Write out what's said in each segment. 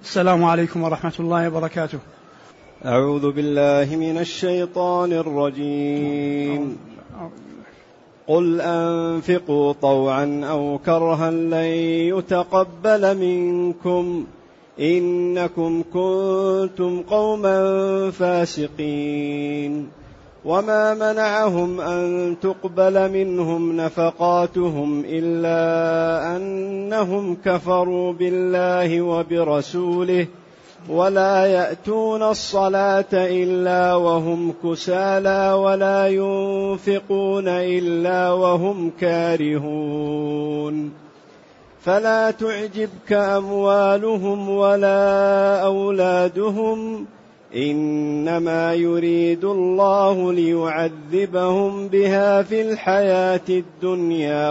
السلام عليكم ورحمة الله وبركاته. أعوذ بالله من الشيطان الرجيم. قل أنفقوا طوعا أو كرها لن يتقبل منكم إنكم كنتم قوما فاسقين. وما منعهم أن تقبل منهم نفقاتهم إلا أنهم كفروا بالله وبرسوله ولا يأتون الصلاة إلا وهم كسالى ولا ينفقون إلا وهم كارهون. فلا تعجبك أموالهم ولا أولادهم إنما يريد الله ليعذبهم بها في الحياة الدنيا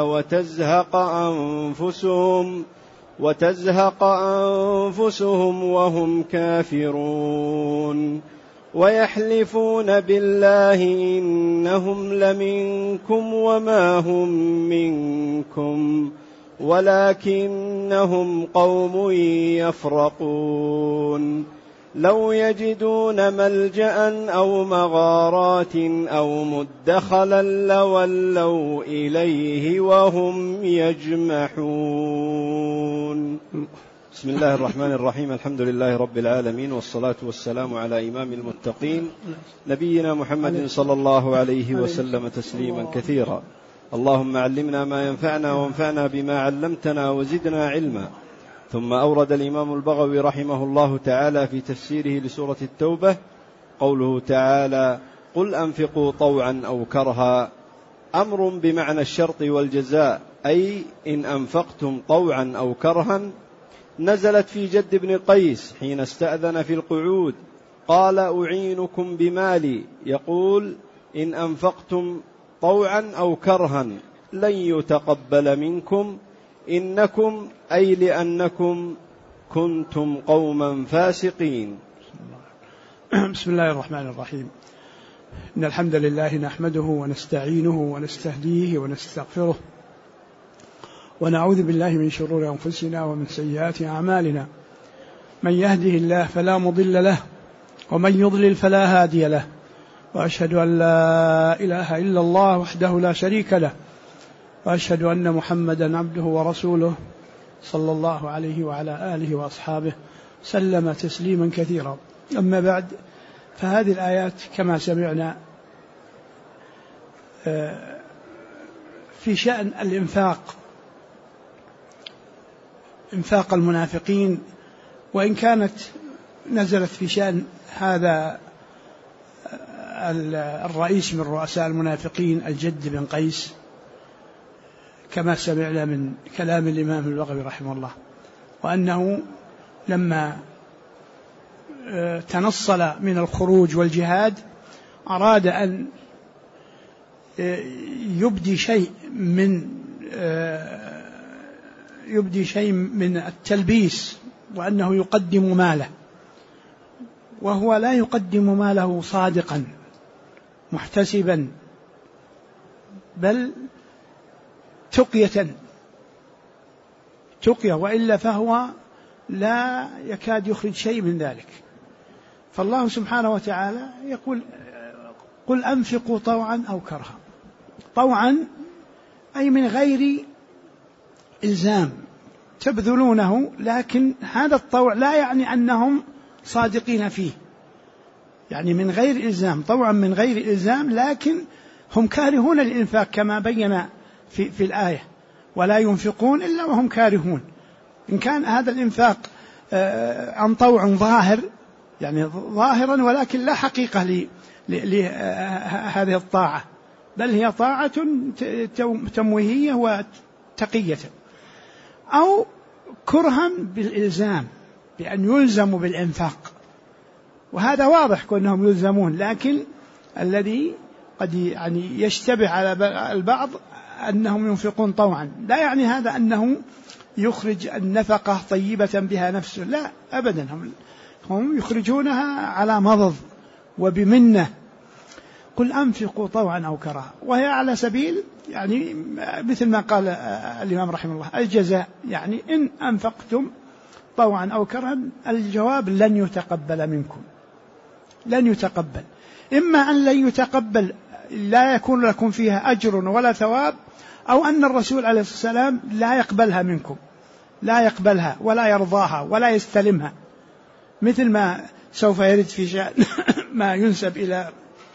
وتزهق أنفسهم وهم كافرون. ويحلفون بالله إنهم لمنكم وما هم منكم ولكنهم قوم يفرقون. لو يجدون ملجأ أو مغارات أو مدخلا لولوا إليه وهم يجمحون. بسم الله الرحمن الرحيم. الحمد لله رب العالمين، والصلاة والسلام على إمام المتقين نبينا محمد صلى الله عليه وسلم تسليما كثيرا. اللهم علمنا ما ينفعنا وانفعنا بما علمتنا وزدنا علما. ثم أورد الإمام البغوي رحمه الله تعالى في تفسيره لسورة التوبة قوله تعالى: قل أنفقوا طوعا أو كرها، أمر بمعنى الشرط والجزاء، أي إن أنفقتم طوعا أو كرها. نزلت في جد بن قيس حين استأذن في القعود قال: أعينكم بمالي، يقول: إن أنفقتم طوعا أو كرها لن يتقبل منكم إنكم أي لأنكم كنتم قوما فاسقين. بسم الله الرحمن الرحيم. إن الحمد لله نحمده ونستعينه ونستهديه ونستغفره ونعوذ بالله من شرور أنفسنا ومن سيئات أعمالنا. من يهده الله فلا مضل له ومن يضلل فلا هادي له، وأشهد أن لا إله إلا الله وحده لا شريك له، وأشهد أن محمدا عبده ورسوله صلى الله عليه وعلى آله وأصحابه سلم تسليما كثيرا. أما بعد، فهذه الآيات كما سمعنا في شأن الإنفاق، إنفاق المنافقين، وإن كانت نزلت في شأن هذا الرئيس من رؤساء المنافقين الجد بن قيس كما سمعنا من كلام الإمام البغوي رحمه الله، وأنه لما تنصل من الخروج والجهاد أراد أن يبدي شيء من التلبيس، وأنه يقدم ماله، وهو لا يقدم ماله صادقا محتسبا، بل تقية، وإلا فهو لا يكاد يخرج شيء من ذلك. فالله سبحانه وتعالى يقول: قل أنفقوا طوعا أو كرها. طوعا أي من غير إلزام تبذلونه، لكن هذا الطوع لا يعني أنهم صادقين فيه، يعني من غير إلزام، طوعا من غير إلزام، لكن هم كارهون الإنفاق كما بين في الآية: ولا ينفقون إلا وهم كارهون. إن كان هذا الإنفاق عن طوع ظاهر، يعني ظاهرا، ولكن لا حقيقة لهذه الطاعة، بل هي طاعة تمويهية وتقية، أو كرها بالإلزام بأن يلزموا بالإنفاق، وهذا واضح كأنهم يلزمون، لكن الذي قد يعني يشتبه على البعض أنهم ينفقون طوعا، لا يعني هذا أنه يخرج النفقة طيبة بها نفسه، لا أبدا، هم يخرجونها على مضض وبمنة. قل أنفقوا طوعا أو كرها، وهي على سبيل يعني مثل ما قال الإمام رحمه الله الجزاء، يعني إن أنفقتم طوعا أو كرها، الجواب لن يتقبل منكم، لن يتقبل. إما أن لن يتقبل لا يكون لكم فيها أجر ولا ثواب، أو أن الرسول عليه الصلاة والسلام لا يقبلها منكم، لا يقبلها ولا يرضاها ولا يستلمها، مثل ما سوف يرد في شأن ما ينسب إلى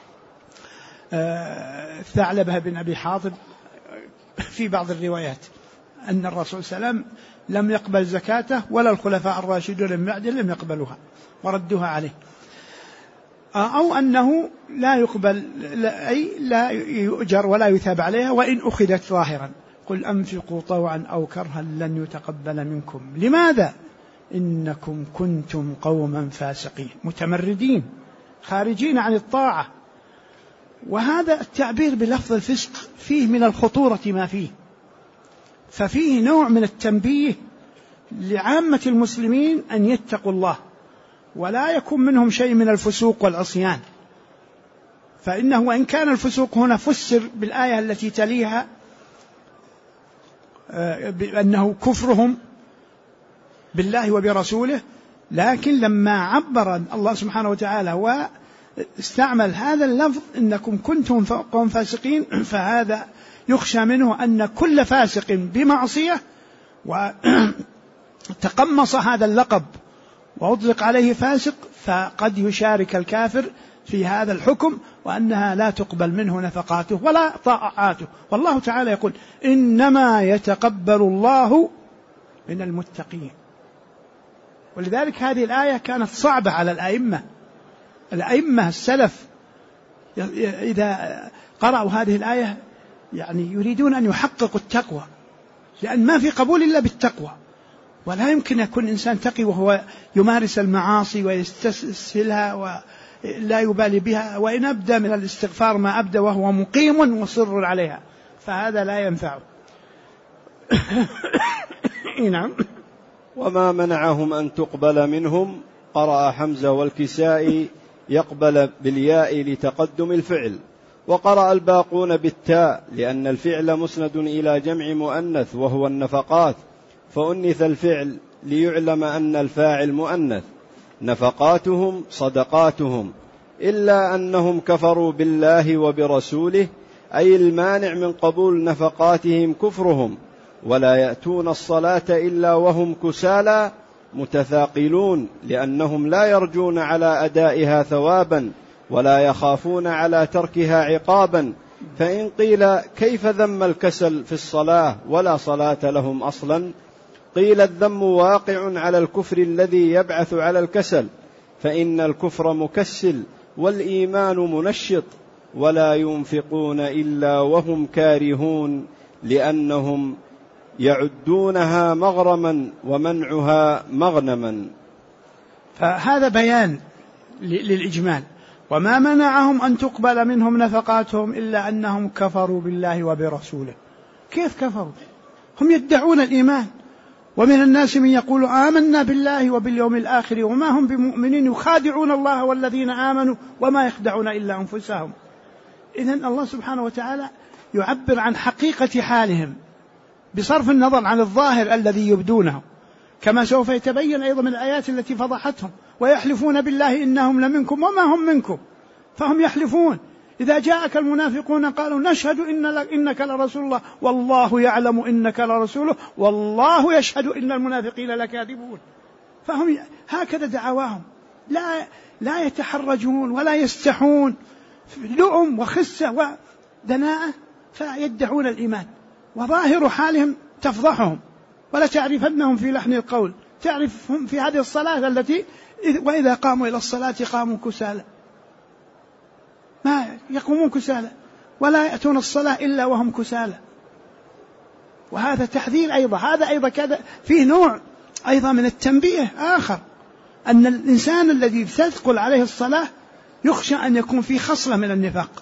ثعلبة بن أبي حاطب في بعض الروايات أن الرسول صلى الله عليه وسلم لم يقبل زكاته ولا الخلفاء الراشدون من بعده لم يقبلوها وردوها عليه، أو أنه لا يقبل، أي لا يؤجر ولا يثاب عليها وإن أخذت ظاهرا. قل أنفقوا طوعا أو كرها لن يتقبل منكم. لماذا؟ إنكم كنتم قوما فاسقين متمردين خارجين عن الطاعة. وهذا التعبير بلفظ الفسق فيه من الخطورة ما فيه، ففيه نوع من التنبيه لعامة المسلمين أن يتقوا الله ولا يكون منهم شيء من الفسوق والعصيان. فإنه وإن كان الفسوق هنا فسر بالآية التي تليها بأنه كفرهم بالله وبرسوله، لكن لما عبر الله سبحانه وتعالى واستعمل هذا اللفظ إنكم كنتم قوم فاسقين، فهذا يخشى منه أن كل فاسق بمعصية وتقمص هذا اللقب وأطلق عليه فاسق فقد يشارك الكافر في هذا الحكم، وأنها لا تقبل منه نفقاته ولا طاعاته. والله تعالى يقول إنما يتقبل الله من المتقين. ولذلك هذه الآية كانت صعبة على الأئمة السلف، إذا قرأوا هذه الآية يعني يريدون أن يحققوا التقوى، لأن ما في قبول إلا بالتقوى، ولا يمكن يكون إنسان تقي وهو يمارس المعاصي ويستسهلها ولا يبالي بها، وإن أبدى من الاستغفار ما أبدى وهو مقيم وصر عليها، فهذا لا ينفع. نعم. وما منعهم أن تقبل منهم، قرأ حمزة والكسائي يقبل بالياء لتقدم الفعل، وقرأ الباقون بالتاء لأن الفعل مسند إلى جمع مؤنث وهو النفقات، فأنث الفعل ليعلم أن الفاعل مؤنث. نفقاتهم صدقاتهم، إلا أنهم كفروا بالله وبرسوله، أي المانع من قبول نفقاتهم كفرهم، ولا يأتون الصلاة إلا وهم كسالى متثاقلون، لأنهم لا يرجون على أدائها ثوابا ولا يخافون على تركها عقابا. فإن قيل كيف ذم الكسل في الصلاة ولا صلاة لهم أصلا؟ قيل الذم واقع على الكفر الذي يبعث على الكسل، فإن الكفر مكسل والإيمان منشط، ولا ينفقون إلا وهم كارهون، لأنهم يعدونها مغرما ومنعها مغنما. فهذا بيان للإجمال. وما منعهم أن تقبل منهم نفقاتهم إلا أنهم كفروا بالله وبرسوله. كيف كفروا؟ هم يدعون الإيمان، ومن الناس من يقول آمنا بالله وباليوم الآخر وما هم بمؤمنين، يخادعون الله والذين آمنوا وما يخدعون إلا أنفسهم. إذن الله سبحانه وتعالى يعبر عن حقيقة حالهم بصرف النظر عن الظاهر الذي يبدونه، كما سوف يتبين أيضا من الآيات التي فضحتهم. ويحلفون بالله إنهم لمنكم وما هم منكم، فهم يحلفون. إذا جاءك المنافقون قالوا نشهد إنك لرسول الله والله يعلم إنك لرسوله والله يشهد إن المنافقين لكاذبون. فهم هكذا دعواهم، لا يتحرجون ولا يستحون، لؤم وخسة ودناءة، فيدعون الإيمان، وظاهر حالهم تفضحهم. ولا تعرفنهم في لحن القول، تعرفهم في هذه الصلاة التي وإذا قاموا إلى الصلاة قاموا كسالى، ما يقومون كسالى ولا يأتون الصلاة إلا وهم كسالى. وهذا تحذير أيضا، هذا أيضا كذا فيه نوع أيضا من التنبيه آخر، أن الإنسان الذي تثقل عليه الصلاة يخشى أن يكون فيه خصلة من النفاق.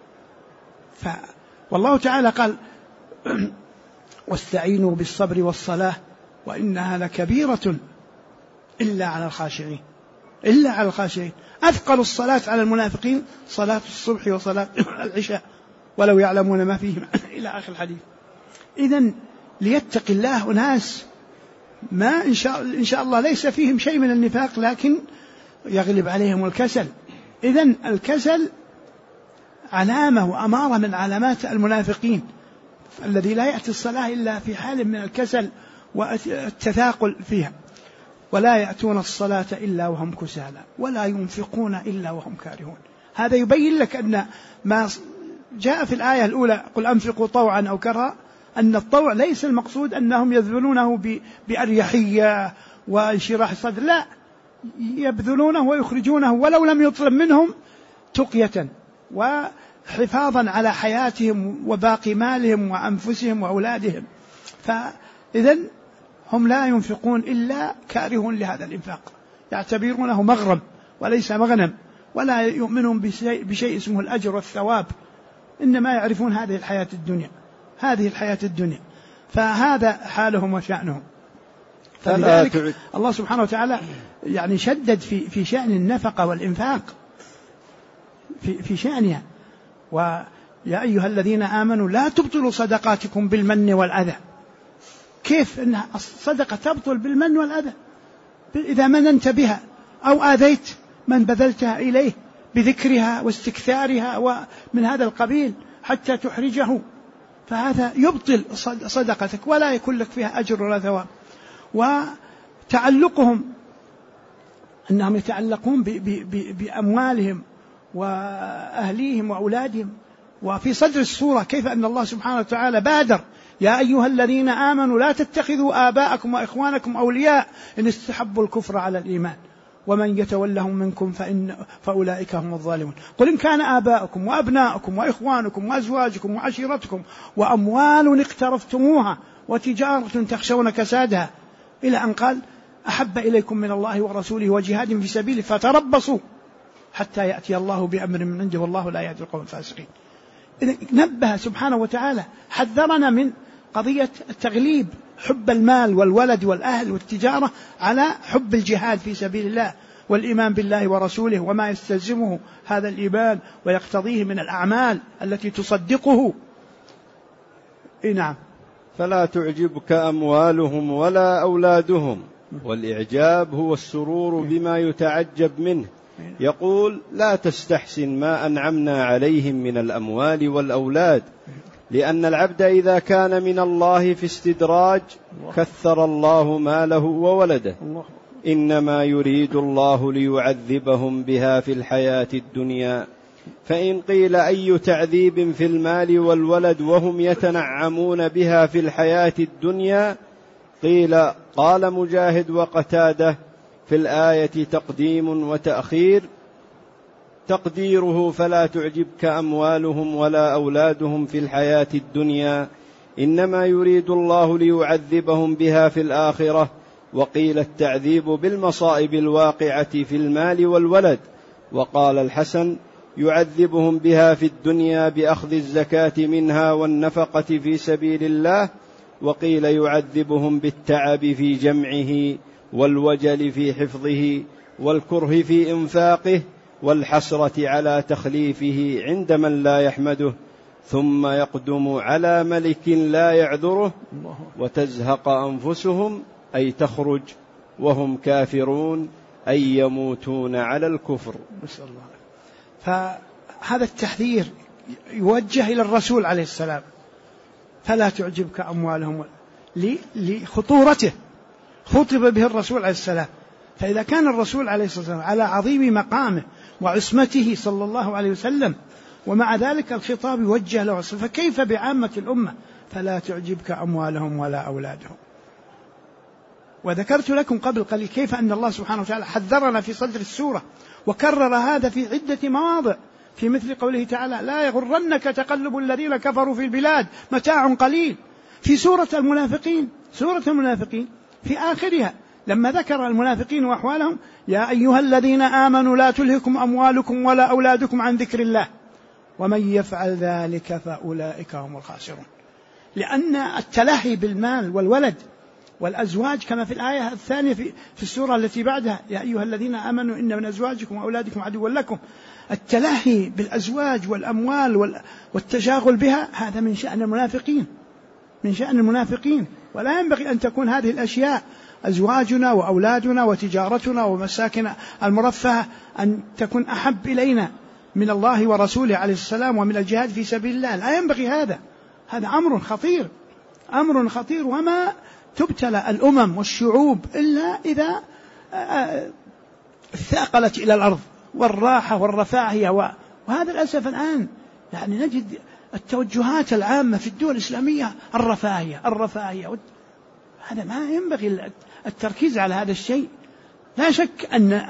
والله تعالى قال واستعينوا بالصبر والصلاة وإنها لكبيرة إلا على الخاشعين، إلا على الخاشعين. أثقل الصلاة على المنافقين صلاة الصبح وصلاة العشاء ولو يعلمون ما فيهما إلى آخر الحديث. إذن ليتق الله أناس ما إن شاء الله ليس فيهم شيء من النفاق، لكن يغلب عليهم الكسل. إذن الكسل علامة وأمارة من علامات المنافقين، الذي لا يأتي الصلاة إلا في حال من الكسل والتثاقل فيها، ولا يأتون الصلاة إلا وهم كسالى ولا ينفقون إلا وهم كارهون. هذا يبين لك أن ما جاء في الآية الأولى قل أنفقوا طوعا أو كرها، أن الطوع ليس المقصود أنهم يبذلونه بأريحية وانشراح الصدر، لا، يبذلونه ويخرجونه ولو لم يطلب منهم تقية وحفاظا على حياتهم وباقي مالهم وأنفسهم وأولادهم. فإذن هم لا ينفقون إلا كارهون لهذا الإنفاق، يعتبرونه مغرم وليس مغنم، ولا يؤمنون بشيء اسمه الأجر والثواب، إنما يعرفون هذه الحياة الدنيا. فهذا حالهم وشأنهم. فلذلك الله سبحانه وتعالى يعني شدد في شأن النفقة والإنفاق في شأنها. ويا أيها الذين آمنوا لا تبطلوا صدقاتكم بالمن والأذى. كيف أن الصدقة تبطل بالمن والأذى؟ إذا مننت بها أو آذيت من بذلتها إليه بذكرها واستكثارها ومن هذا القبيل حتى تحرجه، فهذا يبطل صدقتك ولا يكون لك فيها أجر ولا ثواب. وتعلقهم أنهم يتعلقون بأموالهم وأهليهم وأولادهم. وفي صدر السورة كيف أن الله سبحانه وتعالى بادر يا أيها الذين آمنوا لا تتخذوا آباءكم وإخوانكم أولياء إن استحبوا الكفر على الإيمان ومن يتولهم منكم فأولئك هم الظالمون. قل إن كان آباءكم وأبناءكم وإخوانكم وأزواجكم وعشيرتكم وأموال اقترفتموها وتجارة تخشون كسادها إلى أن قال أحب إليكم من الله ورسوله وجهاد في سبيله فتربصوا حتى يأتي الله بأمر من عنده والله لا يهدي القوم الفاسقين. نبه سبحانه وتعالى، حذرنا من قضية التغليب، حب المال والولد والأهل والتجارة على حب الجهاد في سبيل الله والإيمان بالله ورسوله وما يستلزمه هذا الإيمان ويقتضيه من الأعمال التي تصدقه. نعم. فلا تعجبك أموالهم ولا أولادهم، والإعجاب هو السرور بما يتعجب منه. يقول لا تستحسن ما أنعمنا عليهم من الأموال والأولاد، لأن العبد إذا كان من الله في استدراج كثر الله ماله وولده، إنما يريد الله ليعذبهم بها في الحياة الدنيا. فإن قيل أي تعذيب في المال والولد وهم يتنعمون بها في الحياة الدنيا، قال مجاهد وقتاده في الآية تقديم وتأخير، تقديره فلا تعجبك أموالهم ولا أولادهم في الحياة الدنيا، إنما يريد الله ليعذبهم بها في الآخرة. وقيل التعذيب بالمصائب الواقعة في المال والولد. وقال الحسن يعذبهم بها في الدنيا بأخذ الزكاة منها والنفقة في سبيل الله. وقيل يعذبهم بالتعب في جمعه والوجل في حفظه والكره في إنفاقه والحسرة على تخليفه عند من لا يحمده، ثم يقدم على ملك لا يعذره وتزهق أنفسهم أي تخرج وهم كافرون أي يموتون على الكفر. نسأل الله. فهذا التحذير يوجه إلى الرسول عليه السلام، فلا تعجبك أموالهم لخطورته، خطب به الرسول عليه السلام. فإذا كان الرسول عليه الصلاة والسلام على عظيم مقامه وعصمته صلى الله عليه وسلم ومع ذلك الخطاب يوجه له، فكيف بعامة الأمة؟ فلا تعجبك أموالهم ولا أولادهم. وذكرت لكم قبل قليل كيف أن الله سبحانه وتعالى حذرنا في صدر السورة وكرر هذا في عدة مواضع، في مثل قوله تعالى لا يغرنك تقلب الذين كفروا في البلاد متاع قليل. في سورة المنافقين في آخرها لما ذكر المنافقين وأحوالهم يا أيها الذين آمنوا لا تلهكم أموالكم ولا أولادكم عن ذكر الله ومن يفعل ذلك فأولئك هم الخاسرون. لأن التلهي بالمال والولد والأزواج كما في الآية الثانية في السورة التي بعدها يا أيها الذين آمنوا إن من أزواجكم وأولادكم عدوا لكم، التلهي بالأزواج والأموال والتشاغل بها هذا من شأن المنافقين، ولا ينبغي أن تكون هذه الأشياء أزواجنا وأولادنا وتجارتنا ومساكن المرفهة أن تكون أحب إلينا من الله ورسوله عليه السلام ومن الجهاد في سبيل الله. لا ينبغي هذا أمر خطير، وما تبتلى الأمم والشعوب إلا إذا ثاقلت إلى الأرض والراحة والرفاهية، وهذا للأسف الآن يعني نجد التوجهات العامة في الدول الإسلامية الرفاهية. هذا ما ينبغي التركيز على هذا الشيء. لا شك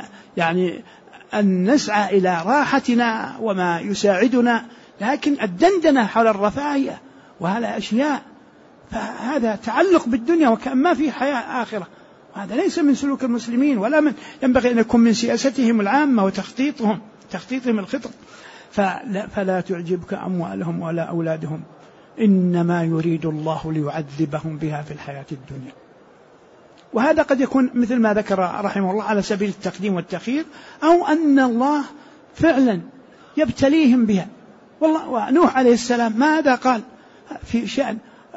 أن نسعى إلى راحتنا وما يساعدنا، لكن الدندنة حول الرفاهية وهذا أشياء، فهذا تعلق بالدنيا وكأن ما في حياة آخرة، وهذا ليس من سلوك المسلمين، ولا من ينبغي أن يكون من سياستهم العامة وتخطيطهم الخطط. فلا تعجبك أموالهم ولا أولادهم، إنما يريد الله ليعذبهم بها في الحياة الدنيا. وهذا قد يكون مثل ما ذكر رحمه الله على سبيل التقديم والتأخير، أو أن الله فعلا يبتليهم بها. والله ونوح عليه السلام ماذا قال في شأن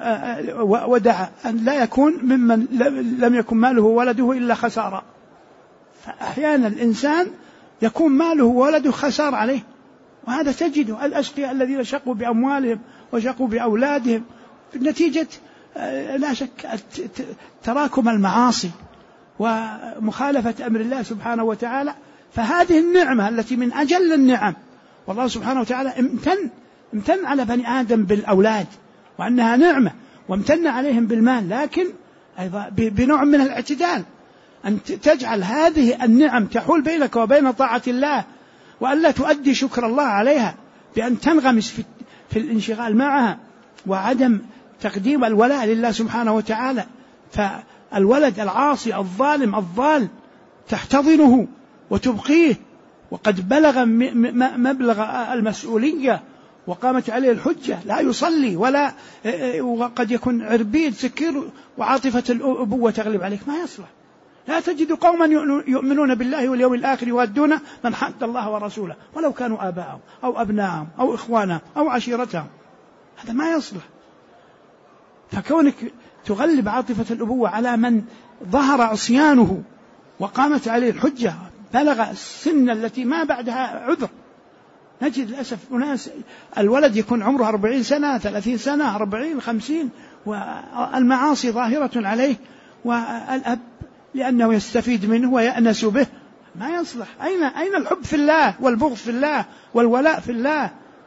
ودعا أن لا يكون ممن لم يكن ماله وولده إلا خسارة. فأحيانا الإنسان يكون ماله وولده خسار عليه، وهذا تجده الأشقياء الذين شقوا بأموالهم وشقوا بأولادهم نتيجة لا شك تراكم المعاصي ومخالفة أمر الله سبحانه وتعالى. فهذه النعمة التي من أجل النعم، والله سبحانه وتعالى امتن على بني آدم بالأولاد وأنها نعمة، وامتن عليهم بالمال، لكن أيضا بنوع من الاعتدال، أن تجعل هذه النعم تحول بينك وبين طاعة الله، وأن لا تؤدي شكر الله عليها بأن تنغمس في الانشغال معها، وعدم تقديم الولاء لله سبحانه وتعالى. فالولد العاصي الظالم الضال تحتضنه وتبقيه، وقد بلغ مبلغ المسؤولية وقامت عليه الحجة، لا يصلي وقد يكون عربيد سكير وعاطفة الأبوة تغلب عليك، ما يصلح. لا تجد قوما يؤمنون بالله واليوم الآخر يوادون من حد الله ورسوله ولو كانوا آباءهم أو أبناءهم أو إخوانهم أو عشيرتهم، هذا ما يصلح. فكونك تغلب عاطفة الأبوة على من ظهر عصيانه وقامت عليه الحجة بلغ السن التي ما بعدها عذر، نجد للأسف أناس الولد يكون عمره 40 سنة 30 سنة 40 50 والمعاصي ظاهرة عليه، والأب لأنه يستفيد منه ويأنس به، ما يصلح. أين الحب في الله والبغض في الله والولاء في الله؟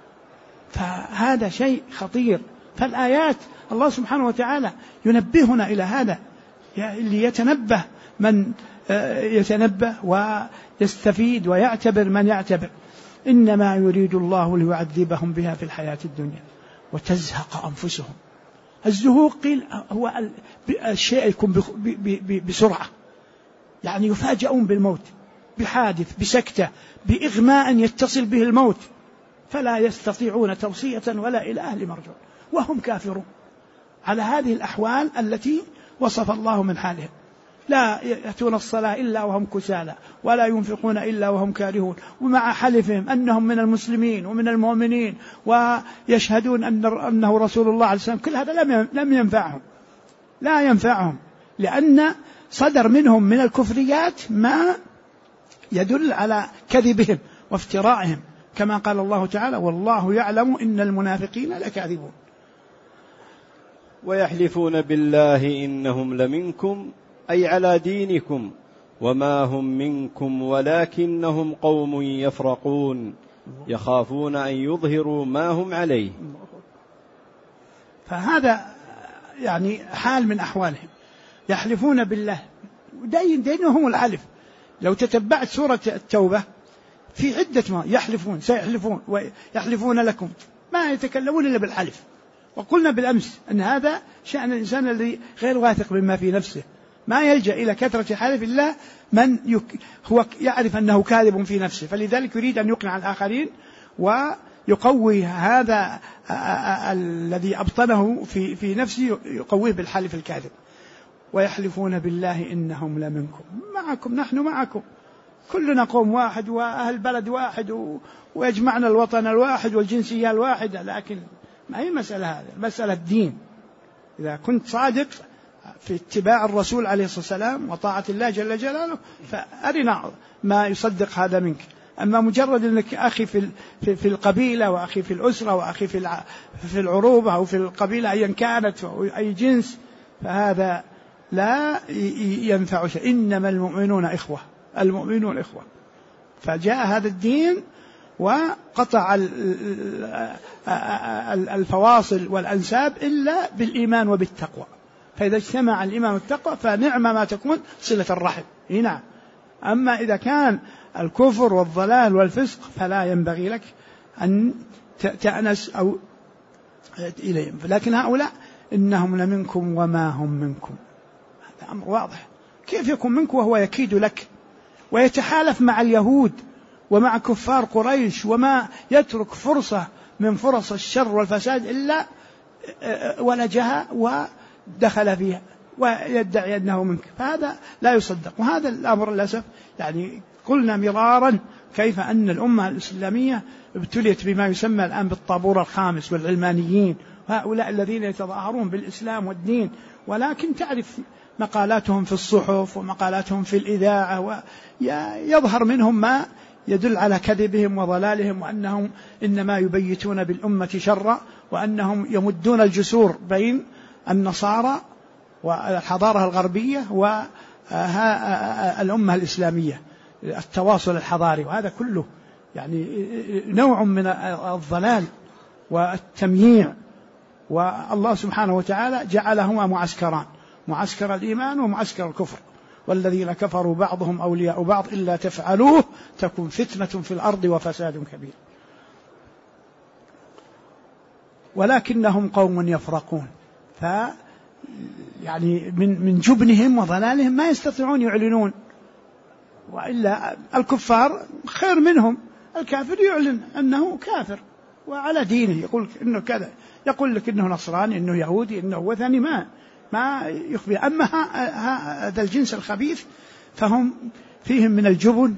فهذا شيء خطير. فالآيات الله سبحانه وتعالى ينبهنا إلى هذا، ليتنبه من يتنبه ويستفيد ويعتبر من يعتبر. إنما يريد الله ليعذبهم بها في الحياة الدنيا وتزهق أنفسهم. الزهوق قيل هو الشيء يكون بسرعة، يعني يفاجئون بالموت بحادث بسكتة بإغماء يتصل به الموت، فلا يستطيعون توصية ولا إلى أهل مرجع وهم كافرون. على هذه الأحوال التي وصف الله من حالهم، لا يأتون الصلاة إلا وهم كسالى ولا ينفقون إلا وهم كارهون، ومع حلفهم أنهم من المسلمين ومن المؤمنين ويشهدون أنه رسول الله عليه السلام، كل هذا لا ينفعهم، لأن صدر منهم من الكفريات ما يدل على كذبهم وافترائهم، كما قال الله تعالى: والله يعلم إن المنافقين لكاذبون. ويحلفون بالله إنهم لمنكم أي على دينكم وما هم منكم ولكنهم قوم يفرقون يخافون أن يظهروا ما هم عليه. فهذا يعني حال من أحوالهم، يحلفون بالله، دينهم الحلف. لو تتبعت سورة التوبة في عدة ما يحلفون سيحلفون ويحلفون لكم، ما يتكلمون إلا بالحلف. وقلنا بالأمس أن هذا شأن الإنسان الذي غير واثق مما في نفسه، ما يلجأ إلى كثرة حلف الله من هو يعرف أنه كاذب في نفسه، فلذلك يريد أن يقنع الآخرين ويقوي هذا الذي أبطنه في نفسه، يقويه بالحلف الكاذب. ويحلفون بالله إنهم لمنكم، معكم، نحن معكم، كلنا قوم واحد وأهل بلد واحد ويجمعنا الوطن الواحد والجنسية الواحدة، لكن ما هي مسألة هذا، مسألة دين. إذا كنت صادق في اتباع الرسول عليه الصلاة والسلام وطاعة الله جل جلاله، فأرنا ما يصدق هذا منك. أما مجرد أنك أخي في القبيلة وأخي في الأسرة وأخي في العروبة أو في القبيلة أيا كانت أي جنس، فهذا لا ينفع شيء. إنما المؤمنون إخوة، المؤمنون إخوة. فجاء هذا الدين وقطع الفواصل والأنساب إلا بالإيمان وبالتقوى. فإذا اجتمع الإيمان والتقوى فنعم ما تكون صلة الرحم. نعم. أما إذا كان الكفر والضلال والفسق فلا ينبغي لك أن تأنس أو إليهم. لكن هؤلاء إنهم لمنكم وما هم منكم، هذا أمر واضح. كيف يكون منك وهو يكيد لك ويتحالف مع اليهود ومع كفار قريش، وما يترك فرصة من فرص الشر والفساد إلا ولجها ودخل فيها ويدعي أنه منك، فهذا لا يصدق. وهذا الأمر للأسف يعني قلنا مرارا كيف أن الأمة الإسلامية ابتليت بما يسمى الآن بالطابور الخامس والعلمانيين، هؤلاء الذين يتظاهرون بالإسلام والدين، ولكن تعرف مقالاتهم في الصحف ومقالاتهم في الإذاعة، ويظهر منهم ما يدل على كذبهم وضلالهم، وأنهم إنما يبيتون بالأمة شرا، وأنهم يمدون الجسور بين النصارى والحضارة الغربية والأمة الإسلامية، التواصل الحضاري. وهذا كله يعني نوع من الضلال والتمييع. والله سبحانه وتعالى جعلهما معسكران، معسكر الإيمان ومعسكر الكفر، والذين كفروا بعضهم أولياء بعض إلا تفعلوه تكون فتنة في الأرض وفساد كبير. ولكنهم قوم يفرقون، يعني من جبنهم وضلالهم ما يستطيعون يعلنون، وإلا الكفار خير منهم. الكافر يعلن أنه كافر وعلى دينه، يقول إنه كذا، يقول لك إنه نصراني، إنه يهودي، إنه وثني، ما يخبي. أما هذا الجنس الخبيث فهم فيهم من الجبن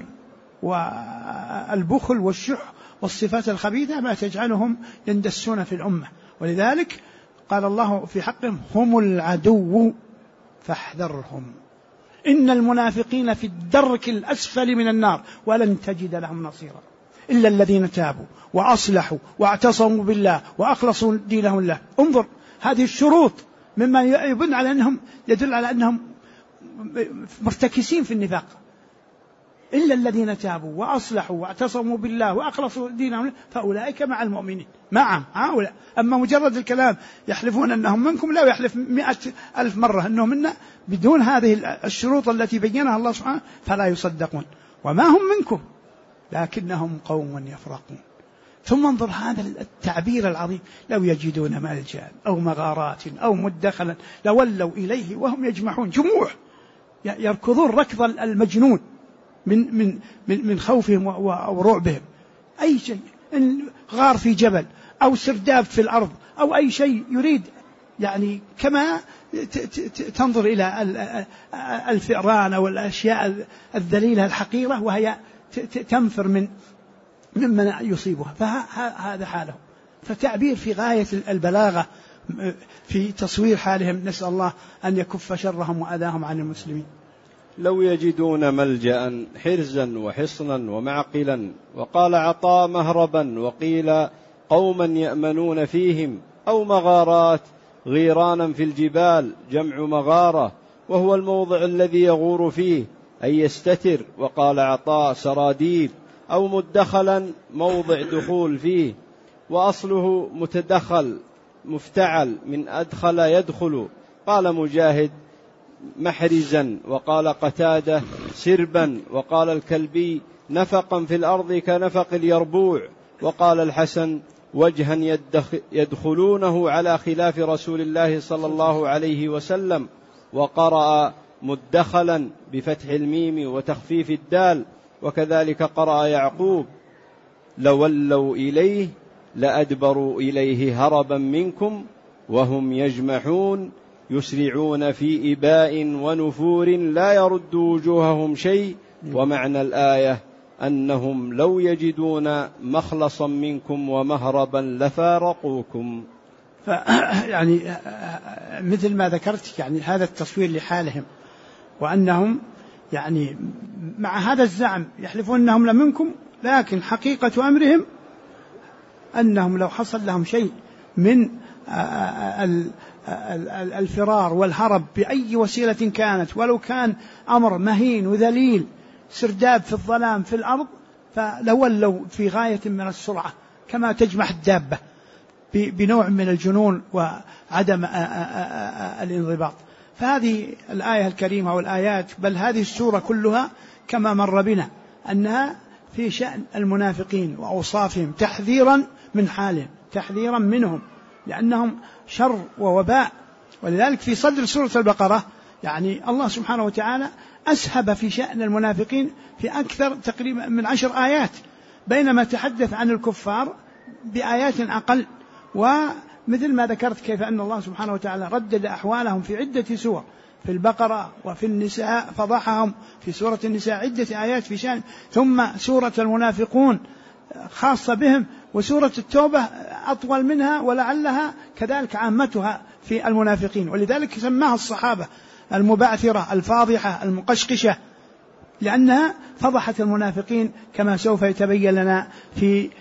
والبخل والشح والصفات الخبيثة ما تجعلهم يندسون في الأمة. ولذلك قال الله في حقهم هم العدو فاحذرهم إن المنافقين في الدرك الأسفل من النار ولن تجد لهم نصيرا إلا الذين تابوا وأصلحوا واعتصموا بالله وأخلصوا دينهم له. انظر هذه الشروط مما يدل على أنهم مرتكسين في النفاق. إلا الذين تابوا وأصلحوا واعتصموا بالله وأخلصوا دينهم فأولئك مع المؤمنين. معهم هؤلاء. أما مجرد الكلام يحلفون أنهم منكم، لا يحلف 100,000 مرة أنهم منا بدون هذه الشروط التي بينها الله سبحانه فلا يصدقون. وما هم منكم لكنهم قوم يفرقون. ثم انظر هذا التعبير العظيم، لو يجدون ملجأ أو مغارات أو مدخلا لولوا إليه وهم يجمحون، جموع يركضون ركض المجنون من خوفهم ورعبهم. أي شيء، غار في جبل أو سرداب في الأرض أو أي شيء يريد، يعني كما تنظر إلى الفئران أو الأشياء الذليلة الحقيرة وهي تنفر ممن يصيبها، فهذا حالهم. فتعبير في غاية البلاغة في تصوير حالهم، نسأل الله أن يكف شرهم وأذاهم عن المسلمين. لو يجدون ملجأ حرزا وحصنا ومعقلا. وقال عطاء مهربا، وقيل قوما يأمنون فيهم، أو مغارات غيرانا في الجبال، جمع مغارة، وهو الموضع الذي يغور فيه أي يستتر. وقال عطاء سراديب، أو مدخلا موضع دخول فيه، وأصله متدخل مفتعل من أدخل يدخل. قال مجاهد محرزا، وقال قتادة سربا، وقال الكلبي نفقا في الأرض كنفق اليربوع. وقال الحسن وجها يدخلونه على خلاف رسول الله صلى الله عليه وسلم. وقرأ مدخلا بفتح الميم وتخفيف الدال، وكذلك قرأ يعقوب لولوا إليه لأدبروا إليه هربا منكم وهم يجمحون يسرعون في إباء ونفور لا يرد وجوههم شيء. ومعنى الآية أنهم لو يجدون مخلصا منكم ومهربا لفارقوكم. يعني مثل ما ذكرت يعني هذا التصوير لحالهم، وأنهم يعني مع هذا الزعم يحلفون أنهم لمنكم، لكن حقيقة أمرهم أنهم لو حصل لهم شيء من الفرار والهرب بأي وسيلة كانت، ولو كان أمر مهين وذليل سرداب في الظلام في الأرض، فلولوا في غاية من السرعة كما تجمح الدابة بنوع من الجنون وعدم الانضباط. فهذه الآية الكريمة والآيات، بل هذه السورة كلها كما مر بنا أنها في شأن المنافقين وأوصافهم، تحذيرا من حالهم، تحذيرا منهم، لأنهم شر ووباء. ولذلك في صدر سورة البقرة يعني الله سبحانه وتعالى أسهب في شأن المنافقين في أكثر تقريبا من 10 آيات، بينما تحدث عن الكفار بآيات أقل. ومثل ما ذكرت كيف أن الله سبحانه وتعالى ردد أحوالهم في عدة سور، في البقرة وفي النساء فضحهم في سورة النساء عدة آيات في شأن، ثم سورة المنافقون خاصة بهم، وسورة التوبة أطول منها ولعلها كذلك عامتها في المنافقين. ولذلك سماها الصحابة المبعثرة الفاضحة المقشقشة، لأنها فضحت المنافقين كما سوف يتبين لنا في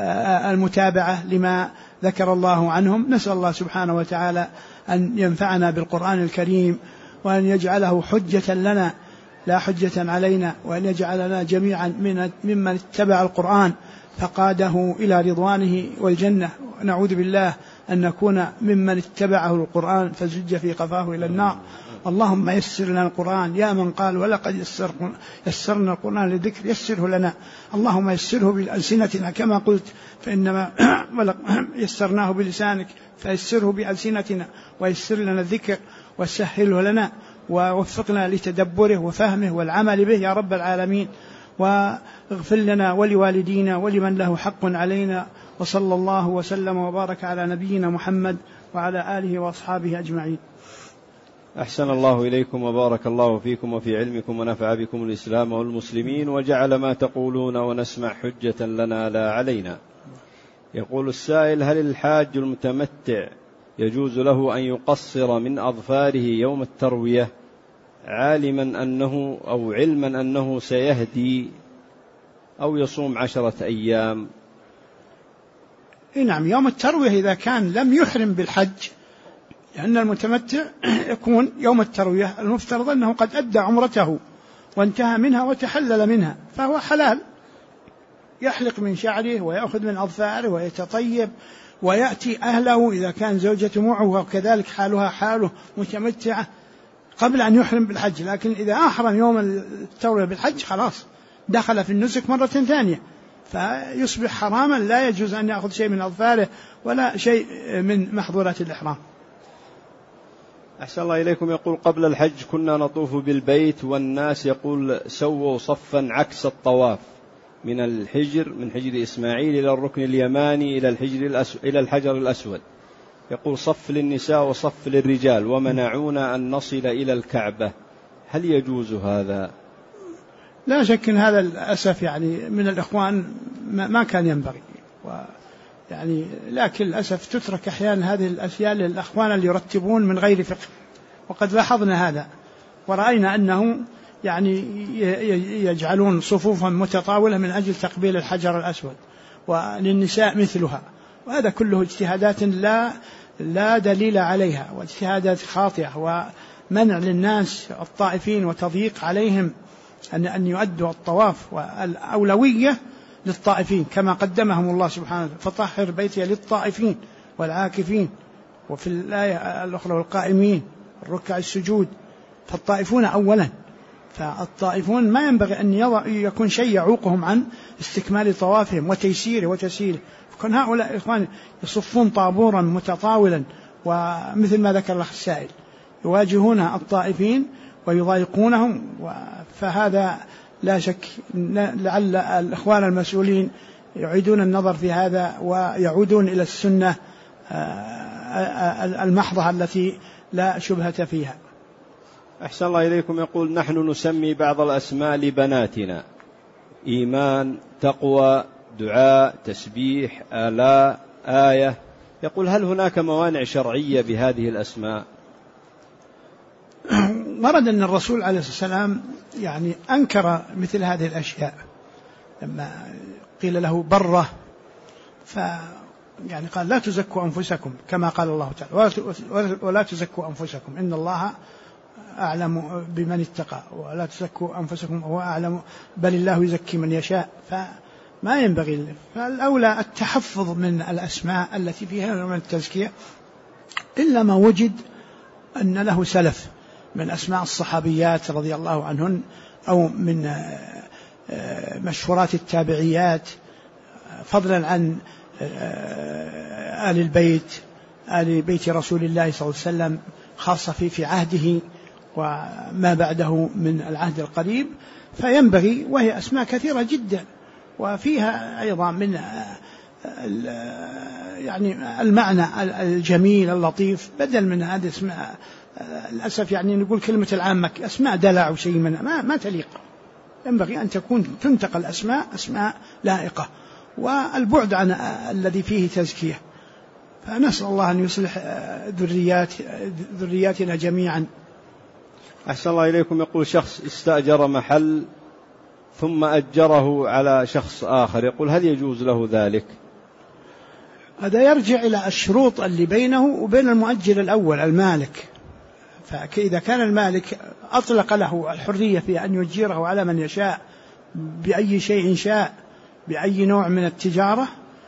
المتابعة لما ذكر الله عنهم. نسأل الله سبحانه وتعالى أن ينفعنا بالقرآن الكريم، وأن يجعله حجة لنا لا حجة علينا، وأن يجعلنا جميعا ممن اتبع القرآن فقاده إلى رضوانه والجنة، ونعوذ بالله أن نكون ممن اتبعه القرآن فزج في قفاه إلى النار. اللهم يسر لنا القرآن، يا من قال ولقد يسرنا القرآن للذكر يسره لنا. اللهم يسره بألسنتنا كما قلت، فإنما يسرناه بلسانك فيسره بألسنتنا، ويسر لنا الذكر وسهله لنا، ووفقنا لتدبره وفهمه والعمل به يا رب العالمين. واغفر لنا ولوالدينا ولمن له حق علينا، وصلى الله وسلم وبارك على نبينا محمد وعلى آله وأصحابه أجمعين. أحسن الله إليكم وبارك الله فيكم وفي علمكم، ونفع بكم الإسلام والمسلمين، وجعل ما تقولون ونسمع حجة لنا لا علينا. يقول السائل: هل الحاج المتمتع يجوز له أن يقصر من أظفاره يوم التروية علما أنه سيهدي، أو يصوم 10 أيام؟ نعم، يوم التروية إذا كان لم يحرم بالحج، لأن المتمتع يكون يوم التروية المفترض أنه قد أدى عمرته وانتهى منها وتحلل منها، فهو حلال، يحلق من شعره ويأخذ من أظفاره ويتطيب ويأتي أهله إذا كان زوجته معه، وكذلك حالها حاله متمتعة قبل أن يحرم بالحج. لكن إذا أحرم يوم التروية بالحج خلاص دخل في النسك مرة ثانية، فيصبح حراما، لا يجوز أن يأخذ شيء من أظفاره ولا شيء من محظورات الإحرام. أحسن الله إليكم. يقول: قبل الحج كنا نطوف بالبيت والناس يقول سووا صفا عكس الطواف من حجر إسماعيل إلى الركن اليماني إلى الحجر الأسود، يقول صف للنساء وصف للرجال، ومنعونا أن نصل إلى الكعبة، هل يجوز هذا؟ لا شك أن هذا الأسف يعني من الإخوان ما كان ينبغي، يعني لكن الأسف تترك أحيانا هذه الأشياء للأخوان اللي يرتبون من غير فقه، وقد لاحظنا هذا ورأينا أنه يعني يجعلون صفوفا متطاولة من أجل تقبيل الحجر الأسود، وللنساء مثلها، وهذا كله اجتهادات لا دليل عليها، واجتهادات خاطئة، ومنع للناس الطائفين وتضييق عليهم أن يؤدوا الطواف، والأولوية للطائفين كما قدمهم الله سبحانه: فطهر بيتي للطائفين والعاكفين، وفي الآية الأخرى والقائمين الركع السجود، فالطائفون أولا. فالطائفون ما ينبغي أن يكون شيء يعوقهم عن استكمال طوافهم وتيسيره وتسهيله، فكون هؤلاء إخوان يصفون طابورا متطاولا، ومثل ما ذكر الأخ السائل يواجهون الطائفين ويضايقونهم، فهذا لا شك لعل الإخوان المسؤولين يعيدون النظر في هذا ويعودون إلى السنة المحضة التي لا شبهة فيها. أحسن الله إليكم. يقول: نحن نسمي بعض الأسماء لبناتنا: إيمان، تقوى، دعاء، تسبيح، آلاء، آية، يقول: هل هناك موانع شرعية بهذه الأسماء؟ ورد أن الرسول عليه الصلاة والسلام يعني أنكر مثل هذه الأشياء لما قيل له بره، يعني قال: لا تزكوا أنفسكم كما قال الله تعالى: ولا تزكوا أنفسكم إن الله أعلم بمن اتقى، ولا تزكوا أنفسكم هو أعلم بل الله يزكي من يشاء. فما ينبغي، فالأولى التحفظ من الأسماء التي فيها من التزكية، إلا ما وجد أن له سلف من أسماء الصحابيات رضي الله عنهن، أو من مشهورات التابعيات، فضلا عن آل البيت، آل بيت رسول الله صلى الله عليه وسلم، خاصة في عهده وما بعده من العهد القريب. فينبغي، وهي أسماء كثيرة جدا، وفيها أيضا من يعني المعنى الجميل اللطيف، بدل من هذه اسماء للأسف يعني نقول كلمة العامة أسماء دلع وشيء منها ما تليق. ينبغي أن تنتقل أسماء لائقة، والبعد عن الذي فيه تزكية. فنسأل الله أن يصلح ذرياتنا جميعا. أحسن الله إليكم. يقول: شخص استأجر محل ثم أجره على شخص آخر، يقول: هل يجوز له ذلك؟ هذا يرجع إلى الشروط اللي بينه وبين المؤجر الأول المالك. فإذا كان المالك أطلق له الحرية في أن يجيره على من يشاء بأي شيء شاء، بأي نوع من التجارة،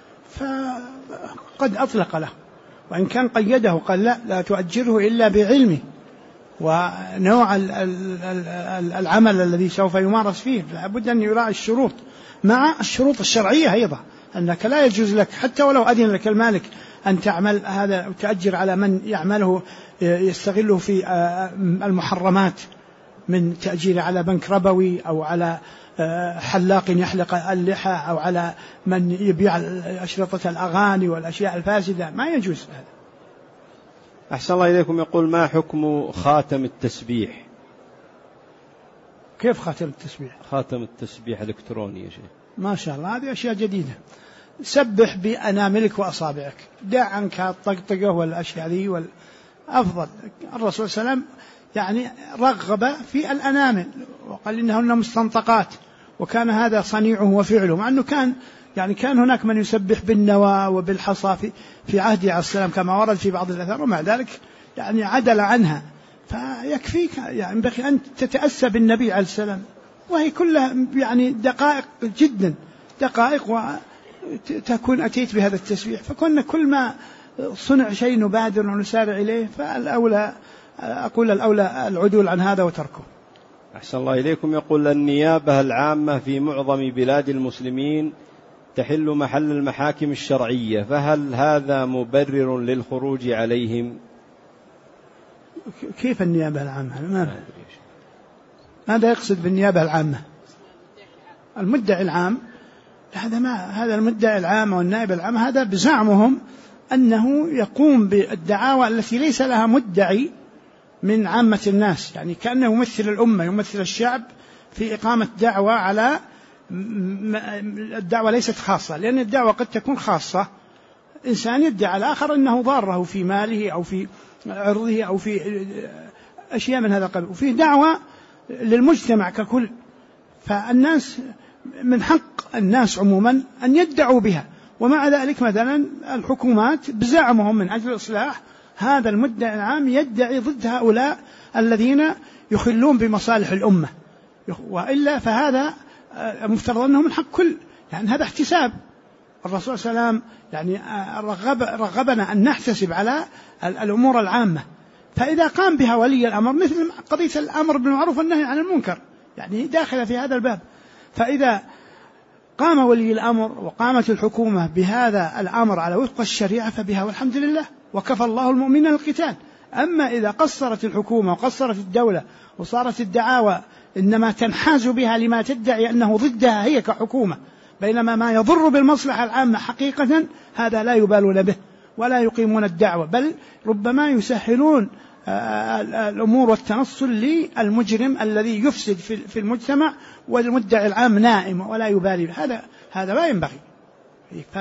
فقد أطلق له. وإن كان قيده قال: لا تؤجره إلا بعلمه ونوع العمل الذي سوف يمارس فيه، لابد أن يراعي الشروط مع الشروط الشرعية أيضا، أنك لا يجوز لك حتى ولو أذن لك المالك أن تعمل هذا وتأجر على من يعمله يستغله في المحرمات، من تأجير على بنك ربوي، أو على حلاق يحلق اللحى، أو على من يبيع أشرطة الأغاني والأشياء الفاسدة. ما يجوز هذا. أحسن الله إليكم. يقول: ما حكم خاتم التسبيح؟ كيف خاتم التسبيح؟ خاتم التسبيح الإلكتروني يا شيخ. ما شاء الله، هذه أشياء جديدة. سبح بأناملك وأصابعك، دع عنك الطقطقة والأشياء ذي. والأفضل الرسول صلى الله عليه وسلم يعني رغب في الأنامل، وقال إنهن مستنطقات، وكان هذا صنيعه وفعله، مع أنه كان هناك من يسبح بالنوى وبالحصى في عهده عليه السلام كما ورد في بعض الأثار، ومع ذلك يعني عدل عنها. فيكفيك يعني ينبغي أن تتأسى بالنبي عليه السلام، وهي كلها يعني دقائق جدا، دقائق، وتكون أتيت بهذا التسبيح. فكنا كل ما صنع شيء نبادر ونسارع إليه، فالأولى الأولى العدول عن هذا وتركه. أحسن الله إليكم. يقول: النيابة العامة في معظم بلاد المسلمين تحل محل المحاكم الشرعية، فهل هذا مبرر للخروج عليهم؟ كيف النيابة العامة؟ ماذا يقصد بالنيابة العامة؟ المدعي العام هذا المدعي العام والنائب العام، هذا بزعمهم أنه يقوم بالدعاوى التي ليس لها مدعي من عامة الناس، يعني كأنه يمثل الأمة، يمثل الشعب في إقامة دعوة على الدعوة ليست خاصة، لأن الدعوة قد تكون خاصة، إنسان يدعي على آخر أنه ضاره في ماله أو في عرضه أو في أشياء من هذا القبيل، وفي دعوة للمجتمع ككل. فالناس من حق الناس عموما أن يدعوا بها، ومع ذلك مثلا الحكومات بزعمهم من أجل الإصلاح هذا المدعي العام يدعي ضد هؤلاء الذين يخلون بمصالح الأمة، وإلا فهذا مفترض أنه من حق كل، يعني هذا احتساب. الرسول صلى الله عليه وسلم يعني رغبنا أن نحتسب على الأمور العامة، فإذا قام بها ولي الأمر، مثل قضية الأمر بالمعروف والنهي عن المنكر، يعني داخلة في هذا الباب. فإذا قام ولي الأمر وقامت الحكومة بهذا الأمر على وفق الشريعة فبها والحمد لله، وكفى الله المؤمنين القتال. أما إذا قصرت الحكومة وقصرت الدولة وصارت الدعاوى إنما تنحاز بها لما تدعي أنه ضدها هي كحكومة، بينما ما يضر بالمصلحة العامة حقيقة هذا لا يبالون به ولا يقيمون الدعوة، بل ربما يسهلون الأمور والتنصل للمجرم الذي يفسد في المجتمع، والمدعي العام نائم ولا يبالي. هذا ما ينبغي.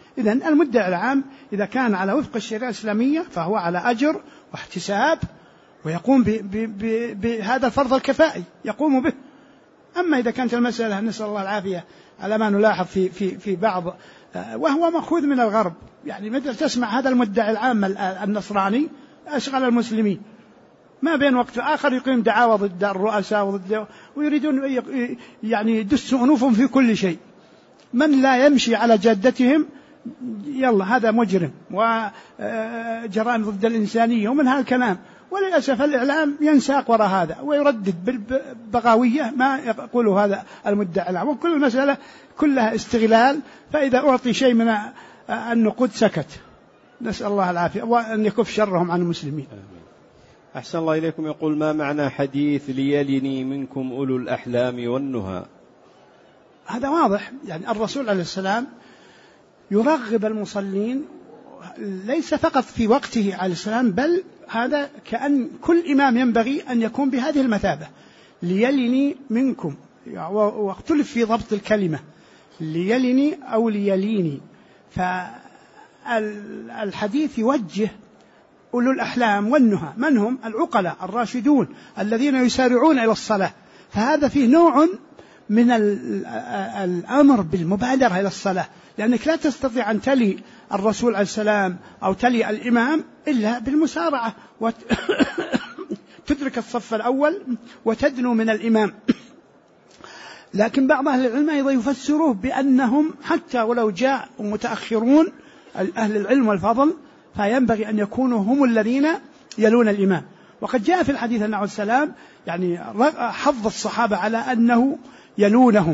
إذن المدعي العام إذا كان على وفق الشريعة الإسلامية فهو على أجر واحتساب ويقوم بهذا الفرض الكفائي يقوم به. أما إذا كانت المسألة نسأل الله العافية على ما نلاحظ في بعض وهو مأخوذ من الغرب، يعني مثل تسمع هذا المدعي العام النصراني أشغل المسلمين، ما بين وقت آخر يقيم دعاوى ضد الرؤساء ويريدون يعني يدسوا أنوفهم في كل شيء. من لا يمشي على جادتهم يلا هذا مجرم وجرائم ضد الإنسانية ومن هذا الكلام. وللأسف الإعلام ينساق وراء هذا ويردد بالبغاوية ما يقوله هذا المدعي العام، وكل المسألة كلها استغلال، فإذا أعطي شيء من النقود سكت. نسأل الله العافية وأن يكف شرهم عن المسلمين. أحسن الله إليكم. يقول: ما معنى حديث ليلني منكم أولو الأحلام والنهى؟ هذا واضح، يعني الرسول عليه السلام يرغب المصلين ليس فقط في وقته عليه السلام، بل هذا كأن كل إمام ينبغي أن يكون بهذه المثابة، ليلني منكم، واختلف في ضبط الكلمة ليلني أو ليليني. فالحديث يوجه أولو الأحلام والنهى، من هم؟ العقلاء الراشدون الذين يسارعون إلى الصلاة، فهذا فيه نوع من الأمر بالمبادرة إلى الصلاة، لأنك لا تستطيع أن تلي الرسول عليه السلام أو تلي الإمام إلا بالمسارعة تدرك الصف الأول وتدنو من الإمام. لكن بعض أهل العلم أيضا يفسروه بأنهم حتى ولو جاء متأخرون أهل العلم والفضل فينبغي أن يكونوا هم الذين يلون الإمام. وقد جاء في الحديث أنه عليه السلام يعني حض الصحابة على أنه يلونهم،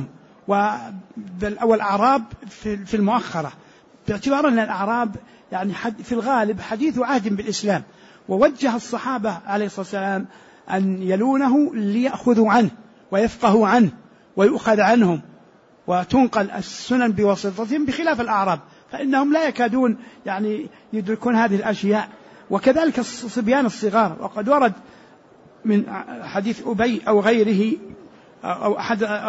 والأعراب في المؤخرة، باعتبار أن الأعراب يعني في الغالب حديث عهد بالإسلام، ووجه الصحابة عليه الصلاة والسلام أن يلونه ليأخذوا عنه ويفقهوا عنه ويؤخذ عنهم وتنقل السنن بواسطتهم، بخلاف الأعراب فإنهم لا يكادون يعني يدركون هذه الأشياء. وكذلك الصبيان الصغار، وقد ورد من حديث أبي أو غيره أو